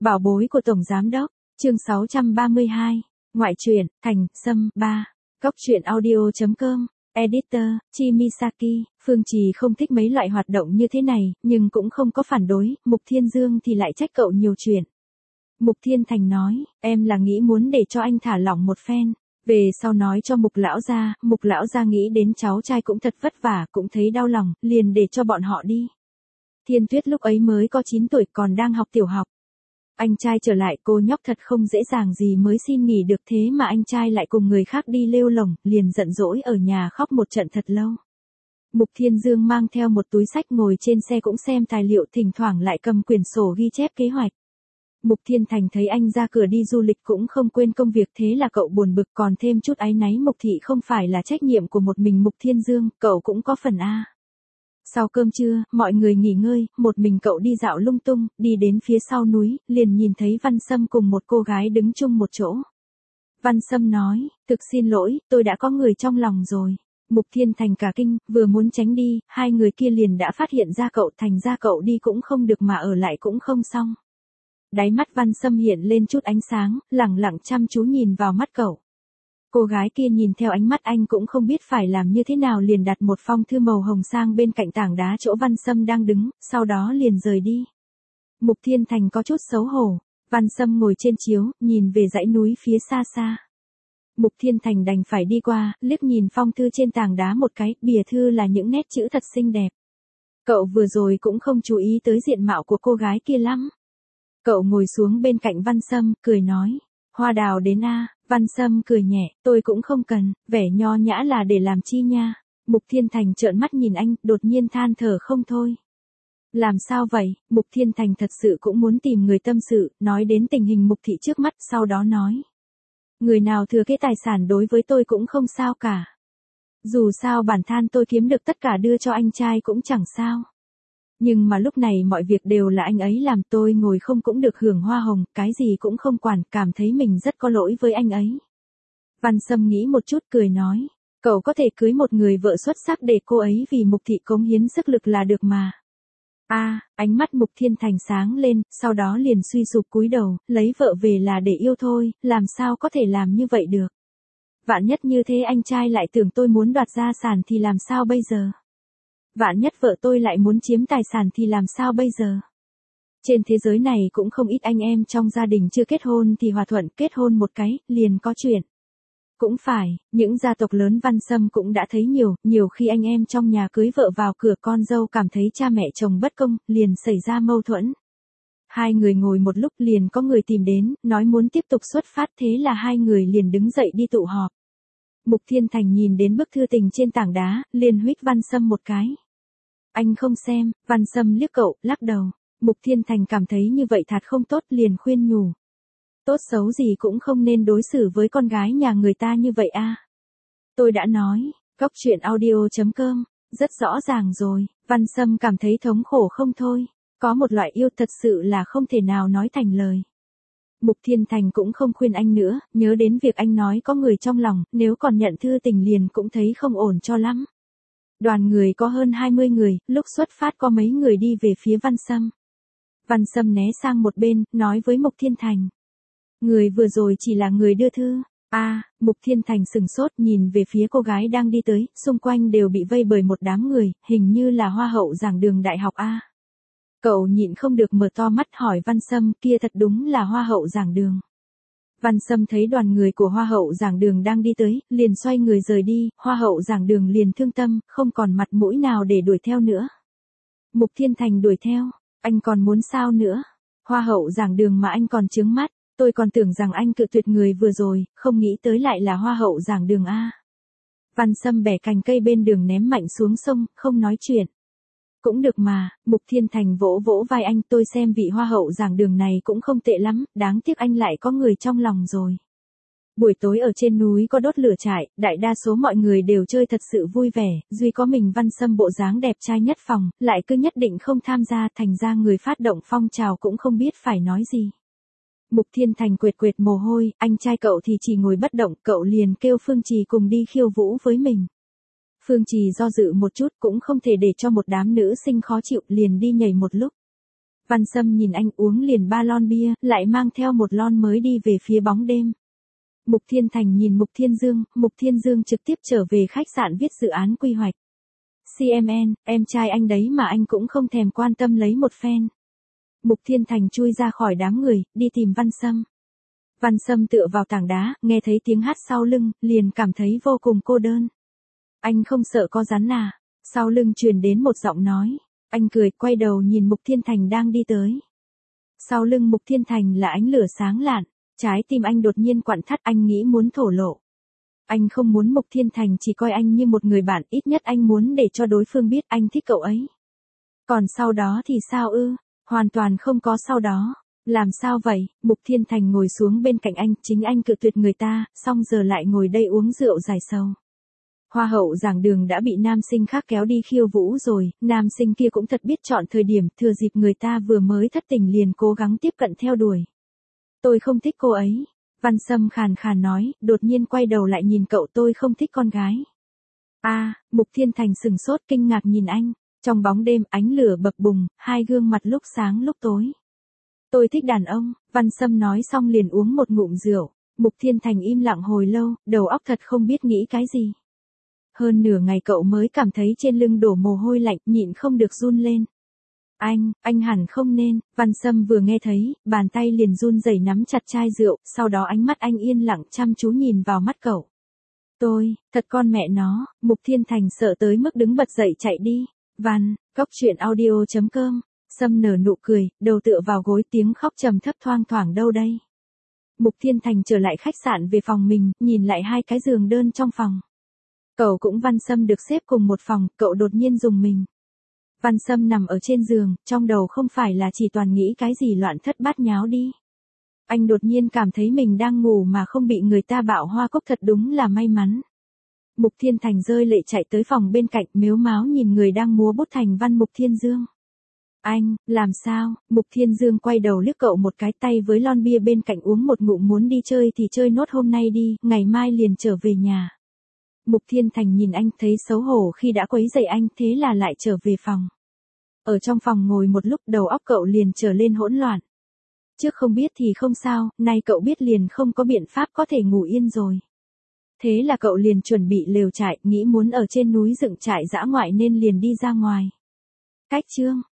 Bảo bối của Tổng Giám Đốc, chương 632, ngoại truyện, Thành, Sâm, 3, góc truyện audio.com, editor, Chimisaki, Phương Trì không thích mấy loại hoạt động như thế này, nhưng cũng không có phản đối, Mục Thiên Dương thì lại trách cậu nhiều chuyện. Mục Thiên Thành nói, em là nghĩ muốn để cho anh thả lỏng một phen. Về sau nói cho Mục lão gia nghĩ đến cháu trai cũng thật vất vả, cũng thấy đau lòng, liền để cho bọn họ đi. Thiên Tuyết lúc ấy mới có 9 tuổi còn đang học tiểu học. Anh trai trở lại cô nhóc thật không dễ dàng gì mới xin nghỉ được, thế mà anh trai lại cùng người khác đi lêu lổng, liền giận dỗi ở nhà khóc một trận thật lâu. Mục Thiên Dương mang theo một túi sách ngồi trên xe cũng xem tài liệu, thỉnh thoảng lại cầm quyển sổ ghi chép kế hoạch. Mục Thiên Thành thấy anh ra cửa đi du lịch cũng không quên công việc, thế là cậu buồn bực còn thêm chút áy náy. Mục Thị không phải là trách nhiệm của một mình Mục Thiên Dương, cậu cũng có phần a. Sau cơm trưa, mọi người nghỉ ngơi, một mình cậu đi dạo lung tung, đi đến phía sau núi, liền nhìn thấy Văn Sâm cùng một cô gái đứng chung một chỗ. Văn Sâm nói, thực xin lỗi, tôi đã có người trong lòng rồi. Mục Thiên Thành cả kinh, vừa muốn tránh đi, hai người kia liền đã phát hiện ra cậu, thành ra cậu đi cũng không được mà ở lại cũng không xong. Đáy mắt Văn Sâm hiện lên chút ánh sáng, lẳng lặng chăm chú nhìn vào mắt cậu. Cô gái kia nhìn theo ánh mắt anh cũng không biết phải làm như thế nào, liền đặt một phong thư màu hồng sang bên cạnh tảng đá chỗ Văn Sâm đang đứng, sau đó liền rời đi. Mục Thiên Thành có chút xấu hổ, Văn Sâm ngồi trên chiếu, nhìn về dãy núi phía xa xa. Mục Thiên Thành đành phải đi qua, liếc nhìn phong thư trên tảng đá một cái, bìa thư là những nét chữ thật xinh đẹp. Cậu vừa rồi cũng không chú ý tới diện mạo của cô gái kia lắm. Cậu ngồi xuống bên cạnh Văn Sâm, cười nói, hoa đào đến a. Văn Sâm cười nhẹ, tôi cũng không cần, vẻ nho nhã là để làm chi nha. Mục Thiên Thành trợn mắt nhìn anh, đột nhiên than thở không thôi. Làm sao vậy? Mục Thiên Thành thật sự cũng muốn tìm người tâm sự, nói đến tình hình Mục Thị trước mắt, sau đó nói. Người nào thừa kế tài sản đối với tôi cũng không sao cả. Dù sao bản thân tôi kiếm được tất cả đưa cho anh trai cũng chẳng sao. Nhưng mà lúc này mọi việc đều là anh ấy làm, tôi ngồi không cũng được hưởng hoa hồng, cái gì cũng không quản, cảm thấy mình rất có lỗi với anh ấy. Văn Sâm nghĩ một chút cười nói, cậu có thể cưới một người vợ xuất sắc để cô ấy vì Mục Thị cống hiến sức lực là được mà. Ánh mắt Mục Thiên Thành sáng lên, sau đó liền suy sụp cúi đầu, lấy vợ về là để yêu thôi, làm sao có thể làm như vậy được. Vạn nhất như thế anh trai lại tưởng tôi muốn đoạt gia sản thì làm sao bây giờ? Vạn nhất vợ tôi lại muốn chiếm tài sản thì làm sao bây giờ? Trên thế giới này cũng không ít anh em trong gia đình chưa kết hôn thì hòa thuận, kết hôn một cái, liền có chuyện. Cũng phải, những gia tộc lớn Văn Sâm cũng đã thấy nhiều khi anh em trong nhà cưới vợ vào cửa, con dâu cảm thấy cha mẹ chồng bất công, liền xảy ra mâu thuẫn. Hai người ngồi một lúc liền có người tìm đến, nói muốn tiếp tục xuất phát, thế là hai người liền đứng dậy đi tụ họp. Mục Thiên Thành nhìn đến bức thư tình trên tảng đá, liền huých Văn Sâm một cái. Anh không xem, Văn Sâm liếc cậu, lắc đầu. Mục Thiên Thành cảm thấy như vậy thật không tốt, liền khuyên nhủ. Tốt xấu gì cũng không nên đối xử với con gái nhà người ta như vậy a. Tôi đã nói, góc truyện audio.com, rất rõ ràng rồi. Văn Sâm cảm thấy thống khổ không thôi. Có một loại yêu thật sự là không thể nào nói thành lời. Mục Thiên Thành cũng không khuyên anh nữa, nhớ đến việc anh nói có người trong lòng, nếu còn nhận thư tình liền cũng thấy không ổn cho lắm. Đoàn người có hơn 20 người, lúc xuất phát có mấy người đi về phía Văn Sâm. Văn Sâm né sang một bên, nói với Mục Thiên Thành. Người vừa rồi chỉ là người đưa thư. Mục Thiên Thành sừng sốt nhìn về phía cô gái đang đi tới, xung quanh đều bị vây bởi một đám người, hình như là hoa hậu giảng đường đại học a. Cậu nhịn không được mở to mắt hỏi Văn Sâm, kia thật đúng là hoa hậu giảng đường. Văn Sâm thấy đoàn người của hoa hậu giảng đường đang đi tới, liền xoay người rời đi, hoa hậu giảng đường liền thương tâm, không còn mặt mũi nào để đuổi theo nữa. Mục Thiên Thành đuổi theo, anh còn muốn sao nữa? Hoa hậu giảng đường mà anh còn chướng mắt, tôi còn tưởng rằng anh cự tuyệt người vừa rồi, không nghĩ tới lại là hoa hậu giảng đường a. Văn Sâm bẻ cành cây bên đường ném mạnh xuống sông, không nói chuyện. Cũng được mà, Mục Thiên Thành vỗ vỗ vai anh, tôi xem vị hoa hậu giảng đường này cũng không tệ lắm, đáng tiếc anh lại có người trong lòng rồi. Buổi tối ở trên núi có đốt lửa trại, đại đa số mọi người đều chơi thật sự vui vẻ, duy có mình Văn Sâm bộ dáng đẹp trai nhất phòng, lại cứ nhất định không tham gia, thành ra người phát động phong trào cũng không biết phải nói gì. Mục Thiên Thành quệt quệt mồ hôi, anh trai cậu thì chỉ ngồi bất động, cậu liền kêu Phương Trì cùng đi khiêu vũ với mình. Phương Trì do dự một chút cũng không thể để cho một đám nữ sinh khó chịu, liền đi nhảy một lúc. Văn Sâm nhìn anh uống liền 3 lon bia, lại mang theo một lon mới đi về phía bóng đêm. Mục Thiên Thành nhìn Mục Thiên Dương trực tiếp trở về khách sạn viết dự án quy hoạch. CMN, em trai anh đấy mà anh cũng không thèm quan tâm lấy một phen. Mục Thiên Thành chui ra khỏi đám người, đi tìm Văn Sâm. Văn Sâm tựa vào tảng đá, nghe thấy tiếng hát sau lưng, liền cảm thấy vô cùng cô đơn. Anh không sợ có rắn à? Sau lưng truyền đến một giọng nói. Anh cười, quay đầu nhìn Mục Thiên Thành đang đi tới. Sau lưng Mục Thiên Thành là ánh lửa sáng lạn, trái tim anh đột nhiên quặn thắt, anh nghĩ muốn thổ lộ. Anh không muốn Mục Thiên Thành chỉ coi anh như một người bạn, ít nhất anh muốn để cho đối phương biết anh thích cậu ấy. Còn sau đó thì sao ư? Hoàn toàn không có sau đó. Làm sao vậy? Mục Thiên Thành ngồi xuống bên cạnh anh, chính anh cự tuyệt người ta, xong giờ lại ngồi đây uống rượu giải sầu. Hoa hậu giảng đường đã bị nam sinh khác kéo đi khiêu vũ rồi, nam sinh kia cũng thật biết chọn thời điểm, thừa dịp người ta vừa mới thất tình liền cố gắng tiếp cận theo đuổi. Tôi không thích cô ấy. Văn Sâm khàn khàn nói, đột nhiên quay đầu lại nhìn cậu, tôi không thích con gái. Mục Thiên Thành sừng sốt kinh ngạc nhìn anh. Trong bóng đêm ánh lửa bập bùng, hai gương mặt lúc sáng lúc tối. Tôi thích đàn ông, Văn Sâm nói xong liền uống một ngụm rượu. Mục Thiên Thành im lặng hồi lâu, đầu óc thật không biết nghĩ cái gì. Hơn nửa ngày cậu mới cảm thấy trên lưng đổ mồ hôi lạnh, nhịn không được run lên. Anh hẳn không nên, Văn Sâm vừa nghe thấy, bàn tay liền run rẩy nắm chặt chai rượu, sau đó ánh mắt anh yên lặng chăm chú nhìn vào mắt cậu. Thật con mẹ nó, Mục Thiên Thành sợ tới mức đứng bật dậy chạy đi. Góc chuyện audio.com, Sâm nở nụ cười, đầu tựa vào gối, tiếng khóc trầm thấp thoang thoảng đâu đây. Mục Thiên Thành trở lại khách sạn về phòng mình, nhìn lại hai cái giường đơn trong phòng. Cậu cũng Văn Sâm được xếp cùng một phòng, cậu đột nhiên rùng mình. Văn Sâm nằm ở trên giường, trong đầu không phải là chỉ toàn nghĩ cái gì loạn thất bát nháo đi. Anh đột nhiên cảm thấy mình đang ngủ mà không bị người ta bạo hoa cốc, thật đúng là may mắn. Mục Thiên Thành rơi lệ chạy tới phòng bên cạnh, mếu máo nhìn người đang múa bút thành văn Mục Thiên Dương. Anh, làm sao? Mục Thiên Dương quay đầu liếc cậu một cái, tay với lon bia bên cạnh uống một ngụm, muốn đi chơi thì chơi nốt hôm nay đi, ngày mai liền trở về nhà. Mục Thiên Thành nhìn anh, thấy xấu hổ khi đã quấy rầy anh, thế là lại trở về phòng. Ở trong phòng ngồi một lúc, đầu óc cậu liền trở lên hỗn loạn. Trước không biết thì không sao, nay cậu biết liền không có biện pháp có thể ngủ yên rồi. Thế là cậu liền chuẩn bị lều trại, nghĩ muốn ở trên núi dựng trại dã ngoại nên liền đi ra ngoài. Cách chương